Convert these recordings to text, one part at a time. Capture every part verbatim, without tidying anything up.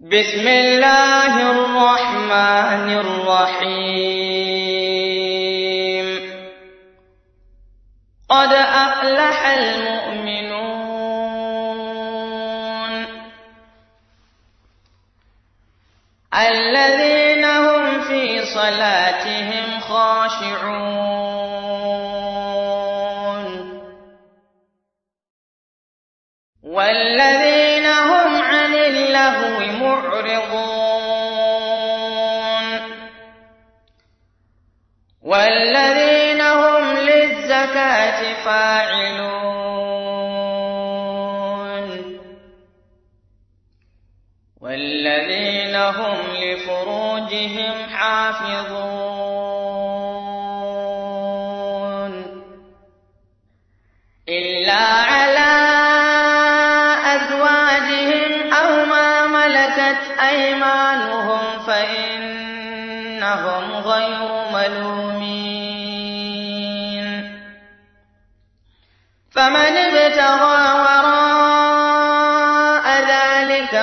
بسم الله الرحمن الرحيم قد أفلح المؤمنون الذين هم في صلاتهم خاشعون والذين هم عن اللغو معرضون والذين هم للزكاة فاعلون والذين هم لفروجهم حافظون إلا على أزواجهم أو ما ملكت أيمانهم فإنهم غير ملومين فمن ابتغى وراء ذلك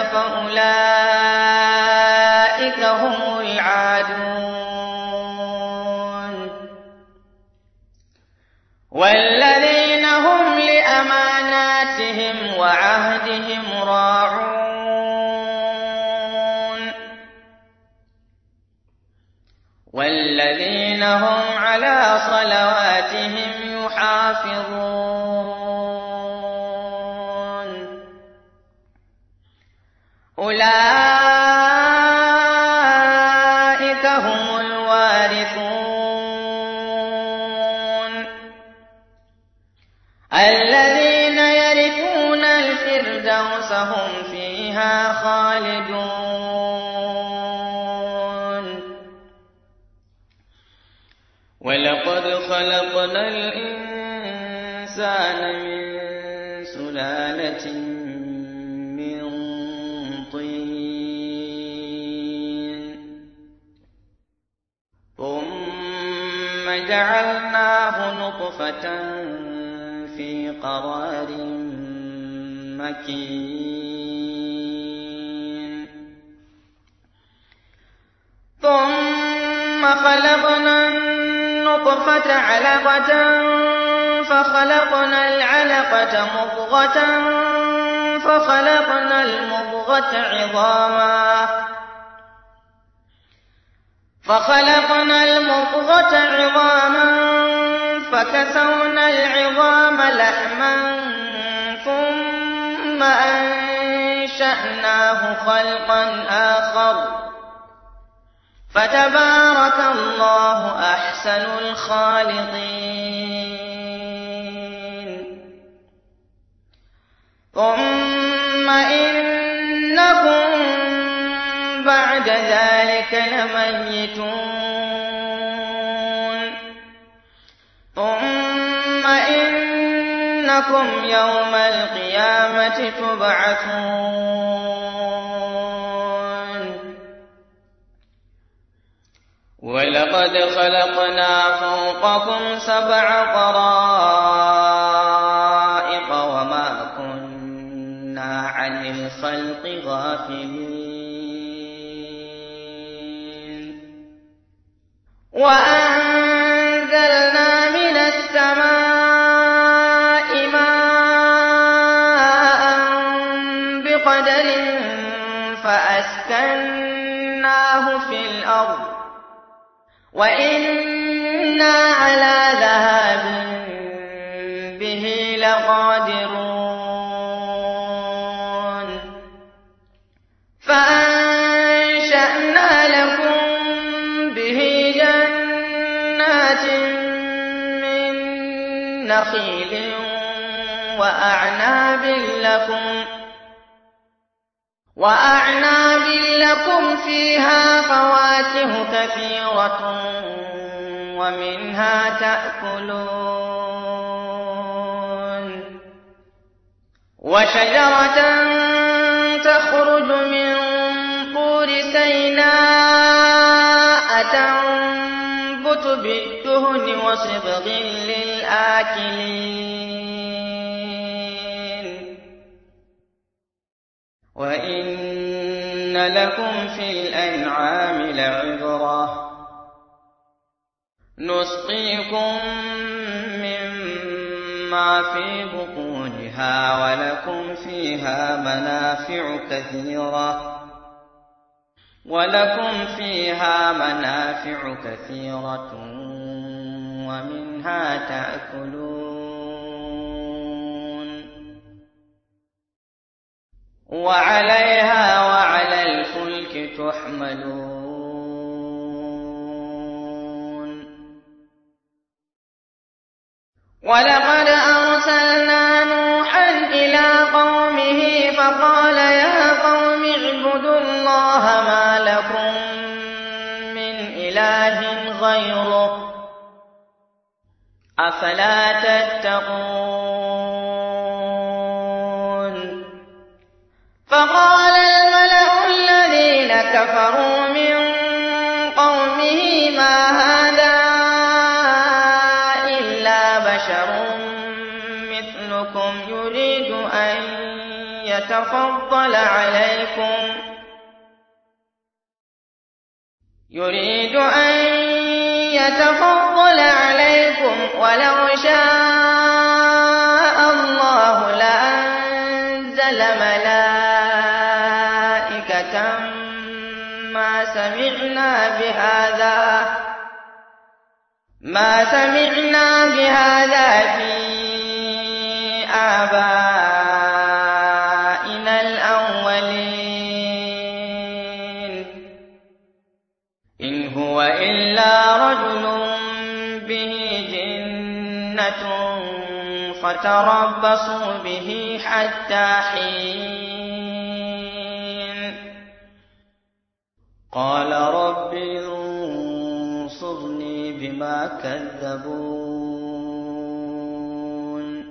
فأولئك هم العادون والذين هم لأماناتهم وعهدهم راعون والذين هم على صلواتهم يحافظون أولئك هم الوارثون الذين يرثون الفردوس هم فيها خالدون ولقد خلقنا الإنسان من سلالة من طين ثم جعلناه نطفة في قرار مكين ثم خلقنا النطفة علقة فخلقنا العلقة مضغة فخلقنا المضغة عظاما فخلقنا المضغة عظاما فكسونا العظام لحما ثم أنشأناه خلقا آخر فتبارك الله أحسن الخالقين ثم إنكم بعد ذلك لميتون ثم إنكم يوم القيامة تبعثون ولقد خلقنا فوقكم سبع طرائق وما كنا عن الخلق غافلين وأنزلنا من السماء ماء بقدر فأسكناه في الأرض وإنا على ذهاب به لقادرون فأنشأنا لكم به جنات من نخيل وأعناب لكم وأعناب لكم فيها فواكه كثيرة ومنها تأكلون وشجرة تخرج من طور سيناء تنبت بالدهن وصبغ للآكلين وإن لكم في الأنعام لعبرة نسقيكم مما في بطونها ولكم فيها منافع كثيرة ولكم فيها منافع كثيرة ومنها تأكلون وعليها وعلى الفلك تحملون ولقد أرسلنا نوحا إلى قومه فقال يا قوم اعبدوا الله ما لكم من إله غيره أفلا تتقون فقال الملأ الذين كفروا من قومه ما هذا إلا بشر مثلكم يريد أن يتفضل عليكم يريد أن يتفضل عليكم ولو شاء الله لأنزل ملائكة ما سمعنا بهذا ما سمعنا بهذا في آبائنا الأولين إن هو إلا رجل به جنة فتربصوا به حتى حين قال رب انصرني بما كذبون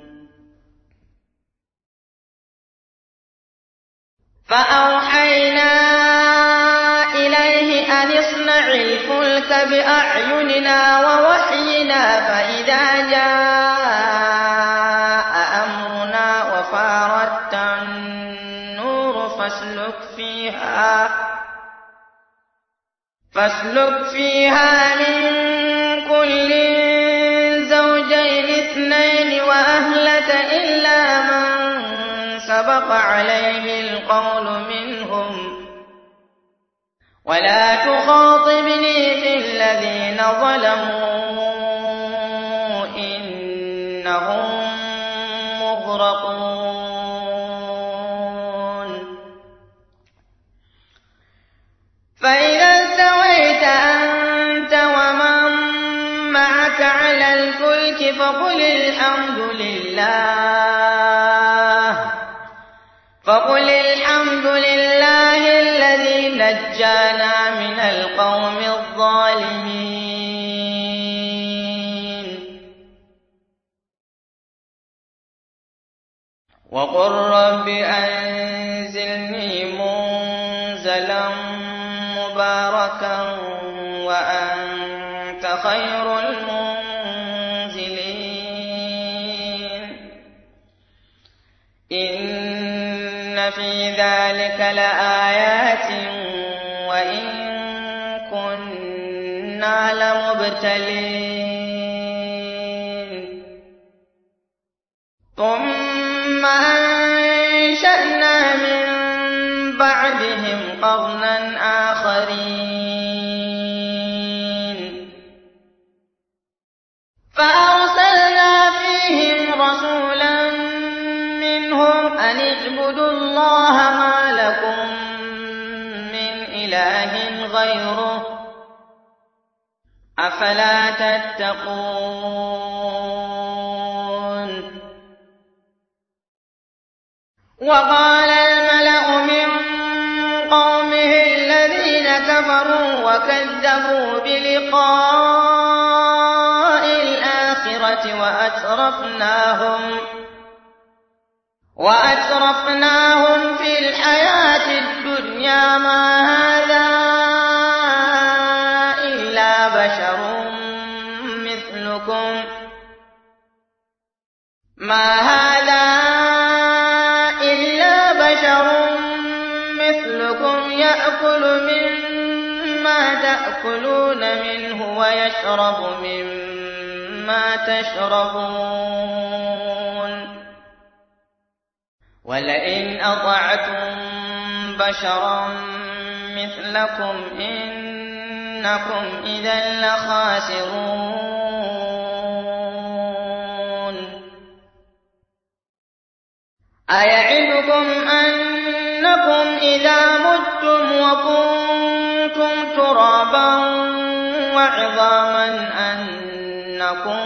فأوحينا إليه أن اصنع الفلك بأعيننا ووحينا فإذا جاء أمرنا وفارت النور فاسلك فيها فاسلك فيها من كل زوجين اثنين وأهلك إلا من سبق عليه القول منهم ولا تخاطبني في الذين ظلموا إنهم مغرقون فإذا استويت أنت ومن معك على الفلك فقل الحمد لله فقل الحمد لله الذي نجانا من القوم الظالمين وقل رب أنزلني منزلا مباركا وأنت خير المنزلين إن في ذلك لآيات وإن كنا لمبتلين ثم أنشأنا من بعدهم قرنا آخرين فأرسلنا فيهم رسولا منهم أن اعبدوا الله ما لكم من إله غيره أفلا تتقون وقال الملأ من قومه الذين كفروا وكذبوا بلقاء الآخرة وأترفناهم وأترفناهم في الحياة الدنيا ما هذا إلا بشر مثلكم ما هذا إلا بشر مثلكم يأكل مما تأكلون منه ويشرب مما تشربون ولئن أطعتم بشرا مثلكم إنكم إذا لخاسرون أيعدكم أنكم إذا متم وكنتم ترابا وعظاما أنكم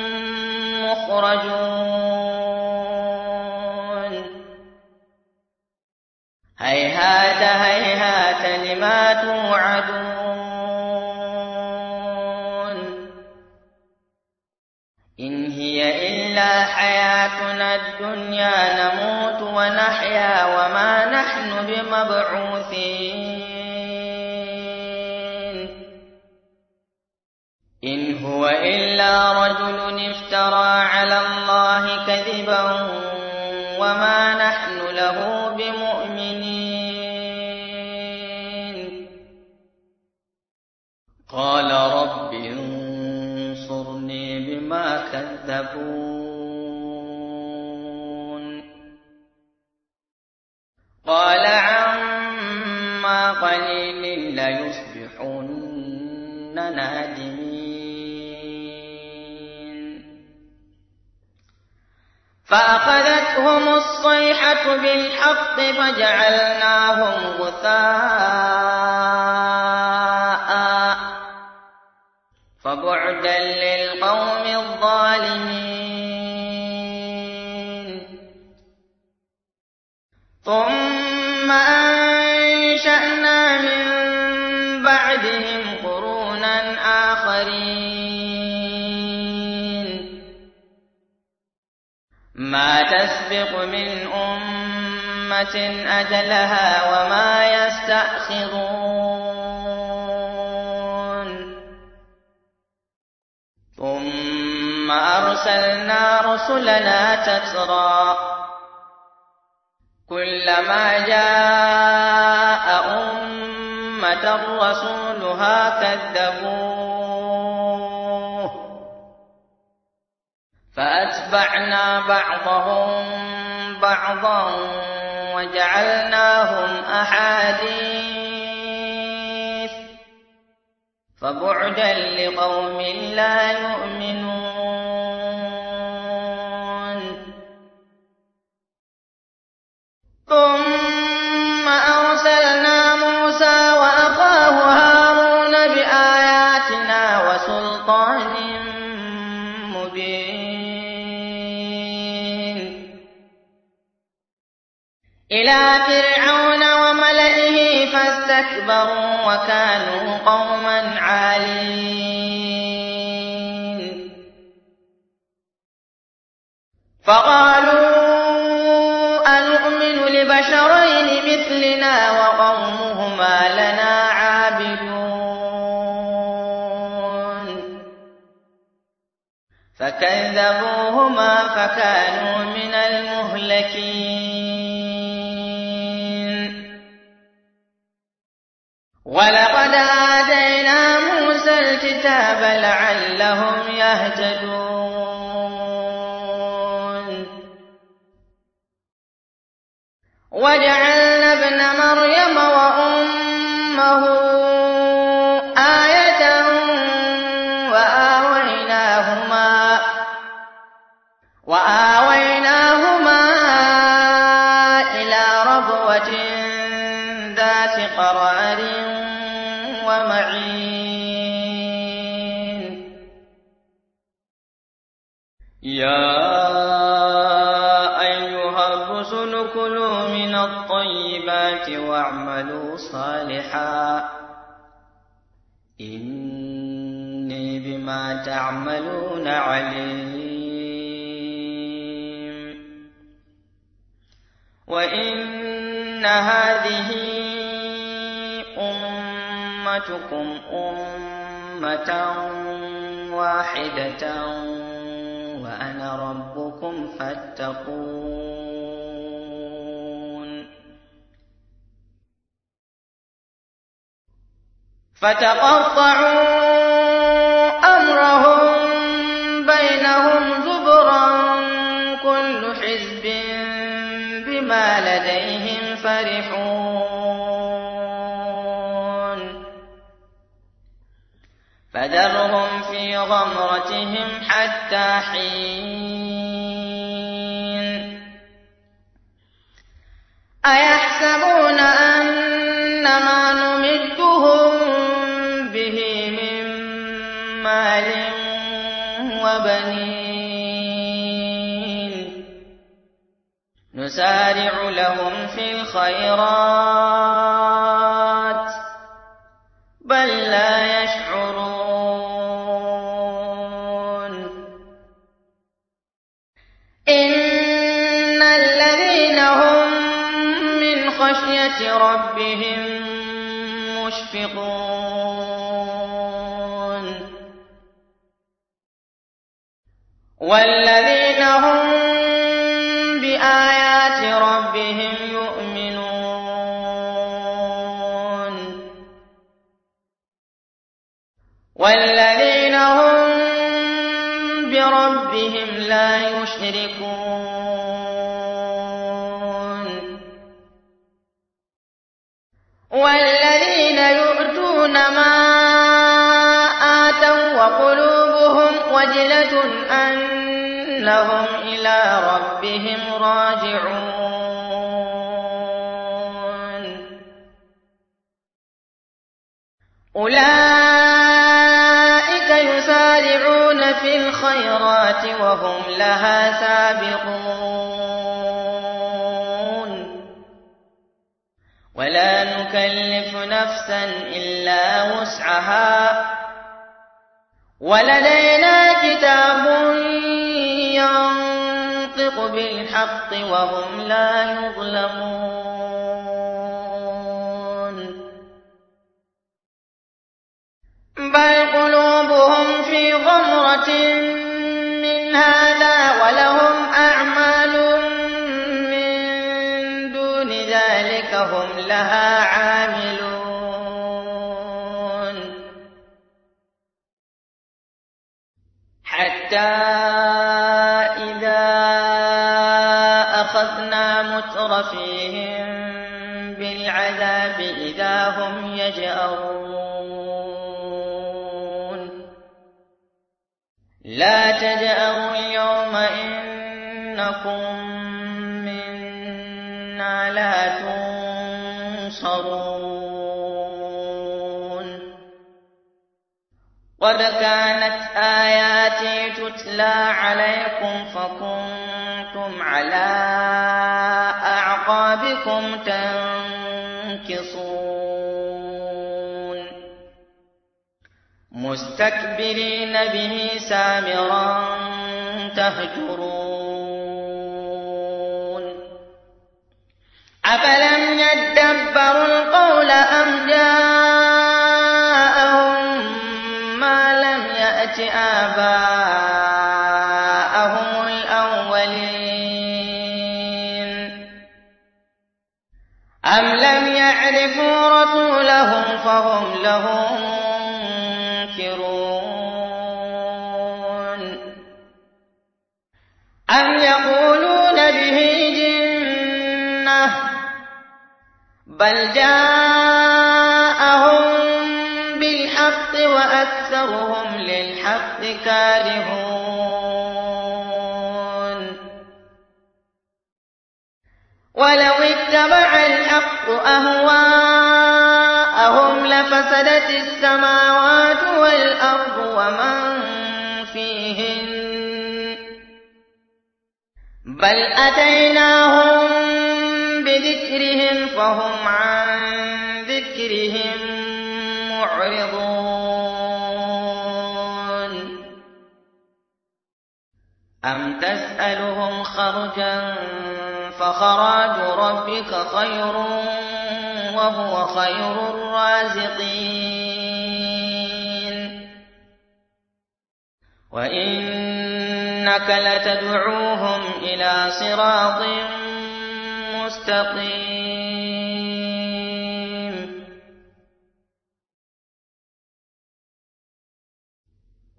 مخرجون هيهات هيهات لما توعدون إن هي إلا حياتنا الدنيا نموت ونحيا وما نحن بمبعوثين إن هو إلا رجل افترى على الله كذبا وما نحن له بمؤمنين قال رب انصرني بما كذبون قال عما قليل ليصبحن نادمين فأخذتهم الصيحة بالحق فجعلناهم غثاء فبعدا للقوم الظالمين ثم أنشأنا من بعدهم قرونا آخرين ما تسبق من أمة أجلها وما يستأخرون ثم أرسلنا رسلنا تترى كلما جاء أمة رسولها كذبوه فأتبعنا بعضهم بعضا وجعلناهم أحاديث فبعدا لقوم لا يؤمنون ثم أرسلنا موسى وأخاه هارون بآياتنا وسلطان مبين إلى فرعون وملئه فاستكبروا وكانوا قوما عالين فقالوا أنؤمن لبشرين مثلنا وقومهما لنا عابدون فكذبوهما فكانوا من المهلكين ولقد آتينا موسى الكتاب لعلهم يهتدون وجعلنا ابن مريم وأمه آية وآويناهما وآويناهما إلى ربوة ذات قرار ومعين يا كلوا من الطيبات واعملوا صالحا إني بما تعملون عليم وإن هذه أمتكم أمة واحدة وأنا ربكم فاتقون فتقطعوا أمرهم بينهم زبرا كل حزب بما لديهم فرحون فذرهم في غمرتهم حتى حين أيحسبون أن ما نمدهم به من مال وبنين نسارع لهم في الخيرات بل لا يشعرون إن الذين هم من خشية ربهم مشفقون والذين هم بآيات ربهم يؤمنون والذين هم بربهم لا يشركون والذين يؤتون ما آتوا وقلوبهم وجلة أنهم إلى ربهم راجعون أولئك يسارعون في الخيرات وهم لها سابقون ولا نكلف نفسا إلا وسعها ولدينا كتاب ينطق بالحق وهم لا يظلمون بل قلوبهم في غمرة من هذا ولهم أعمال من دون ذلك هم لها عاملون حتى إذا أخذنا مترفيهم بالعذاب إذا هم يجأرون لا تجأروا اليوم إنكم منا لا تنصرون قد كانت آياتي تتلى عليكم فكنتم على أعقابكم تنكصون مستكبرين به سامرا تهجرون أفلم يدبروا القول أم جاءهم ما لم يأت آباءهم الأولين أم لم يعرفوا رسولهم فهم له منكرون أم يقولون به جنة بل جاءهم بالحق وأكثرهم للحق كارهون ولو اتبع الحق أهواءهم لفسدت السماوات والأرض ومن فيهن بل أتيناهم بذكرهم فهم عن ذكرهم معرضون أم تسألهم خرجا فخراج ربك خير وهو خير الرازقين وإنك لتدعوهم إلى صراط مستقيم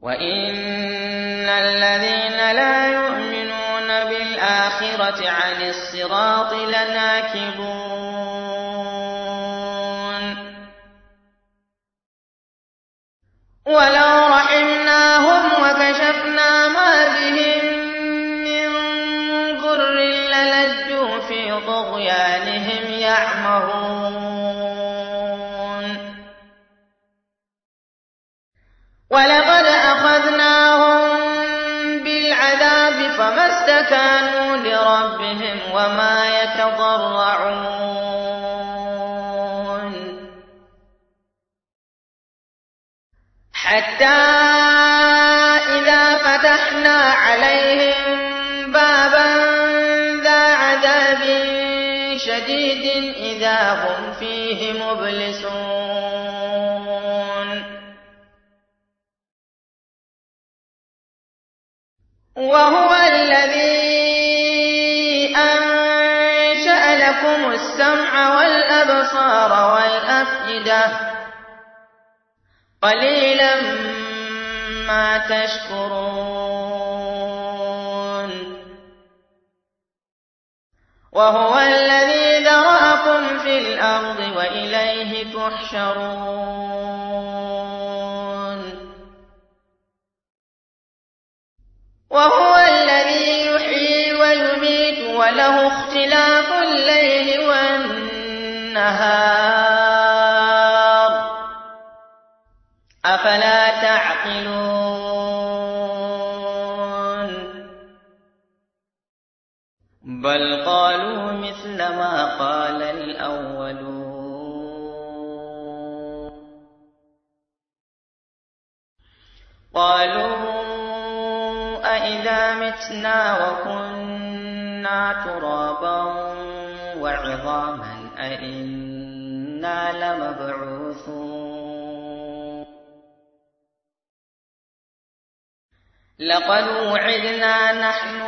وَإِنَّ الَّذِينَ لَا يُؤْمِنُونَ بِالْآخِرَةِ عَنِ الصِّرَاطِ لَنَاكِبُونَ وَلَوْ رَحِمْنَاهُمْ وَكَشَفْنَا مَا بِهِم مِّن ضُرٍّ لَّلَجُّوا فِي طُغْيَانِهِمْ يَعْمَهُونَ وَلَقَدْ أَخَذْنَاهُم بِالْعَذَابِ فَمَا اسْتَكَانُوا لِرَبِّهِمْ وَمَا يَتَضَرَّعُونَ حَتَّىٰ إِذَا فَتَحْنَا عَلَيْهِم بَابًا ذَا عَذَابٍ شَدِيدٍ إِذَا هُمْ فِيهِ مُبْلِسُونَ وَهُوَ الَّذِي أَنشَأَ لَكُمُ السَّمْعَ وَالْأَبْصَارَ وَالْأَفْئِدَةَ قَلِيلًا مَا تَشْكُرُونَ وَهُوَ الَّذِي ذَرَأَكُمْ فِي الْأَرْضِ وَإِلَيْهِ تُحْشَرُونَ وَهُوَ الَّذِي يُحْيِي وَيُمِيتُ وَلَهُ اخْتِلَافُ اللَّيْلِ وَالنَّهَارِ أَفَلَا تَعْقِلُونَ بَلْ قَالُوا مِثْلَ مَا قَالَ الْأَوَّلُونَ قَالُوا أَإِذَا مِتْنَا وَكُنَّا تُرَابًا وَعِظَامًا أَإِنَّا لَمَبْعُوثُونَ لَقَدْ وُعِدْنَا نَحْنُ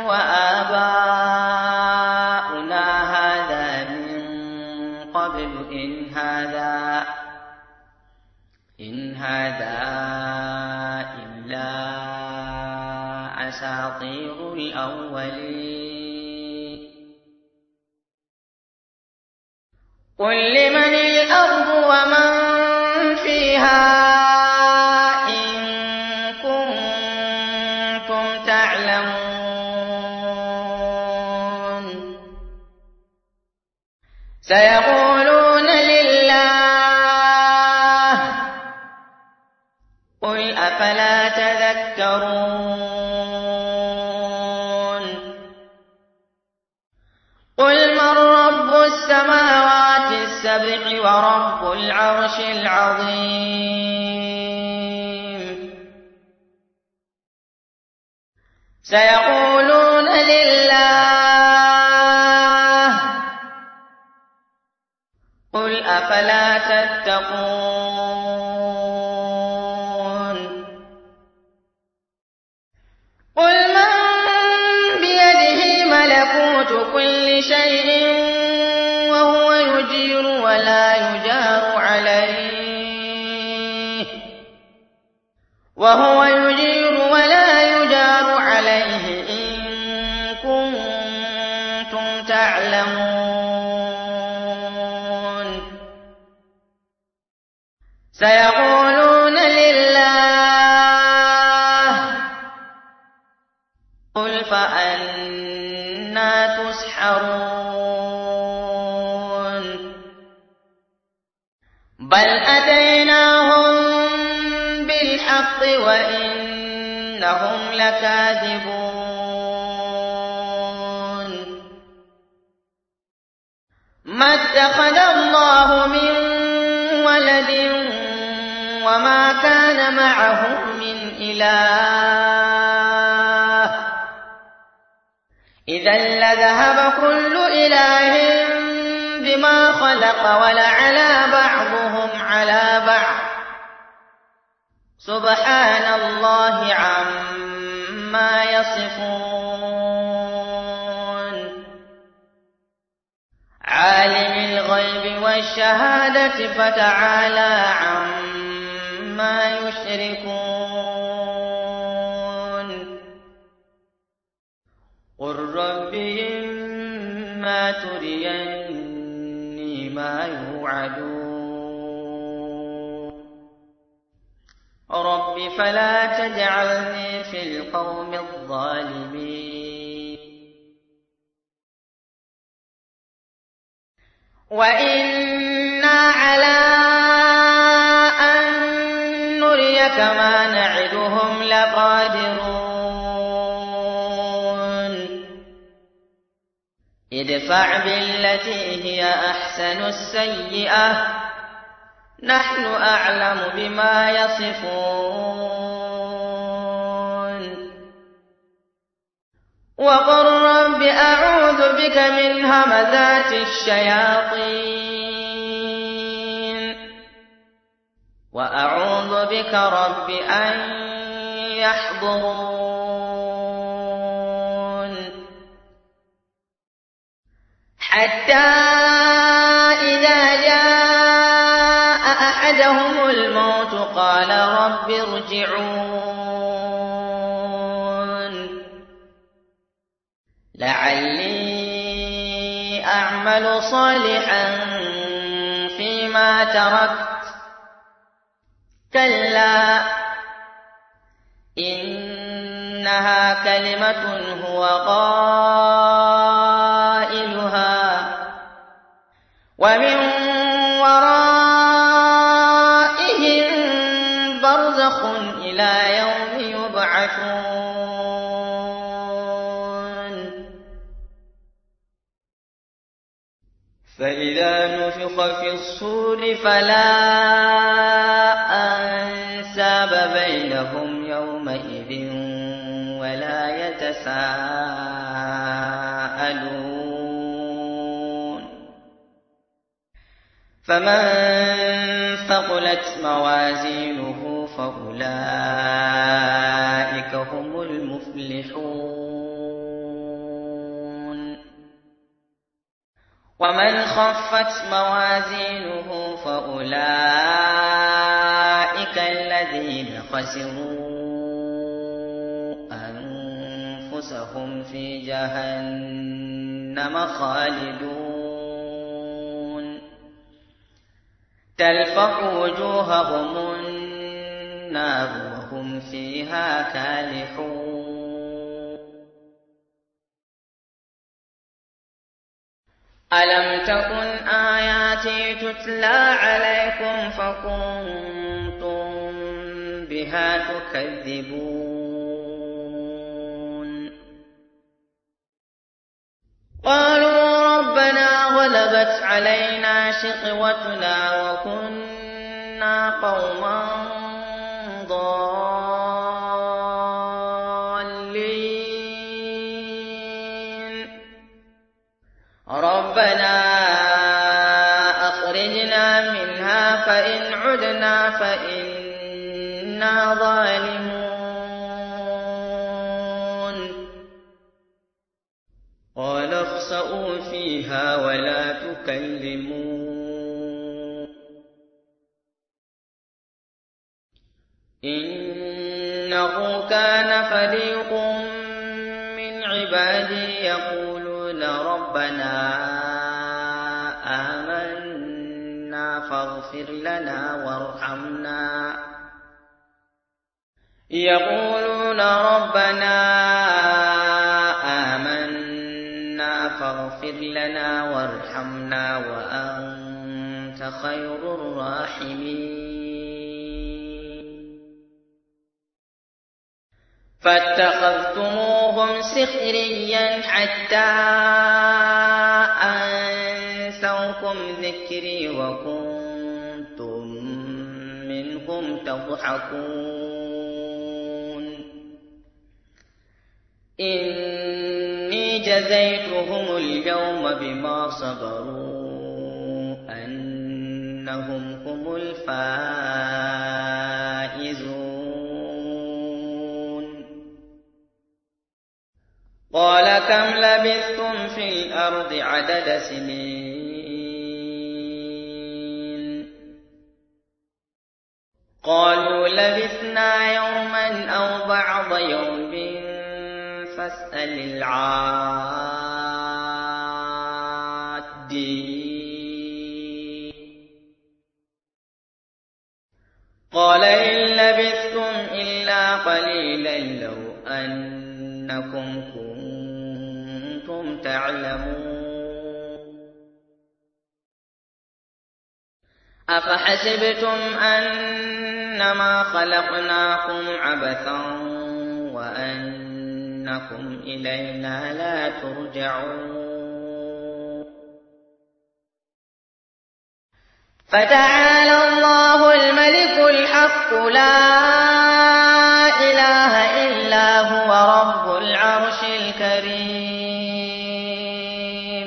وَآبَاؤُنَا هَٰذَا مِن قَبْلُ إِنْ هَٰذَا إِنْ هَٰذَا إِلَّا أَسَاطِيرُ الْأَوَّلِينَ قُل لِّمَنِ الْأَرْضُ وَمَن فِيهَا إِن كُنتُمْ تَعْلَمُونَ سَيَقُولُونَ لِلَّهِ قُلْ أَفَلَا تَذَكَّرُونَ قُلْ مَن رَّبُّ السَّمَاوَاتِ السَّبْعِ وَرَبُّ الْعَرْشِ الْعَظِيمِ سَيَقُولُونَ لِلَّهِ قُلْ أَفَلَا تَتَّقُونَ قُلْ مَن بِيَدِهِ مَلَكُوتُ كُلِّ شَيْءٍ وَهُوَ يُجِيرُ وَلَا يُجَارُ عَلَيْهِ وَهُوَ يُجِيرُ وَلَا يُجَارُ عَلَيْهِ إِن كُنتُمْ تَعْلَمُونَ سَيَقُولُونَ لِلَّهِ قُلْ فَأَنَّىٰ تُسْحَرُونَ بَلْ أَتَيْنَاهُم بِالْحَقِّ وَإِنَّهُمْ لَكَاذِبُونَ مَا اتَّخَذَ اللَّهُ مِن وَلَدٍ وَمَا كَانَ مَعَهُ مِنْ إِلَٰهٍ إِذًا لَّذَهَبَ كُلُّ إِلَٰهٍ بِمَا خَلَقَ وَلَعَلَا بَعْضُهُمْ عَلَىٰ بَعْضٍ سُبْحَانَ اللَّهِ عَمَّا يَصِفُونَ عَالِمِ الْغَيْبِ وَالشَّهَادَةِ فَتَعَالَىٰ عَمَّا يُشْرِكُونَ قل رب إما تريني ما يوعدون رب فلا تجعلني في القوم الظالمين وإنا على أن نريك ما نعدهم لقادرون ادفع بالتي هي أحسن السيئة نحن أعلم بما يصفون وقل رب أعوذ بك من همزات الشياطين وأعوذ بك رب أن يحضرون حتى إذا جاء أحدهم الموت قال رب ارجعون لعلي أعمل صالحا فيما تركت كلا إنها كلمة هو قائلها ومن ورائهم برزخ إلى يوم يبعثون فإذا نفخ في الصور فلا أنساب بينهم يومئذ ولا يتساءلون فمن ثقلت موازينه فأولئك هم المفلحون ومن خفت موازينه فأولئك الذين خسروا أنفسهم في جهنم خالدون تلفح وجوههم النار وهم فيها كالحون ألم تكن آياتي تتلى عليكم فكنتم بها تكذبون قالوا ربنا غلبت علينا شقوتنا وكنا قوما ضالين ربنا أخرجنا منها فإن عدنا فإنا ظالمون قال اخسئوا فيها ولا تكلمون إنه كان فريق من عبادي يقولون ربنا آمنا فاغفر لنا وارحمنا يقولون ربنا آمنا فاغفر لنا وارحمنا وأنت خير الراحمين فاتخذتموهم سخريا حتى أنسوكم ذكري وكنتم منهم تضحكون إني جزيتهم اليوم بما صبروا أنهم هم الفائزون قال كم لبثتم في الأرض عدد سنين قالوا لبثنا يوما أو بعض يوم فاسأل العادين قال إن لبثتم إلا قليلا لو أنكم كنتم تعلمون أفحسبتم أنما خلقناكم عبثا وأنكم إلينا لا ترجعون فتعالى الله الملك الحق لا إله إلا هو رب العرش الكريم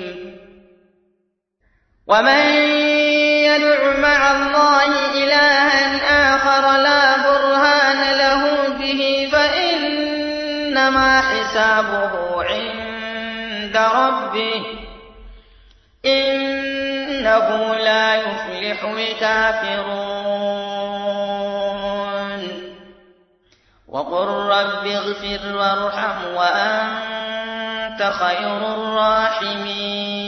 ومن يدع مع الله إلها آخر لا برهان له به فإنما حسابه عند ربه إنه لا يفلح الكافرون وقل رب اغفر وارحم وأنت خير الراحمين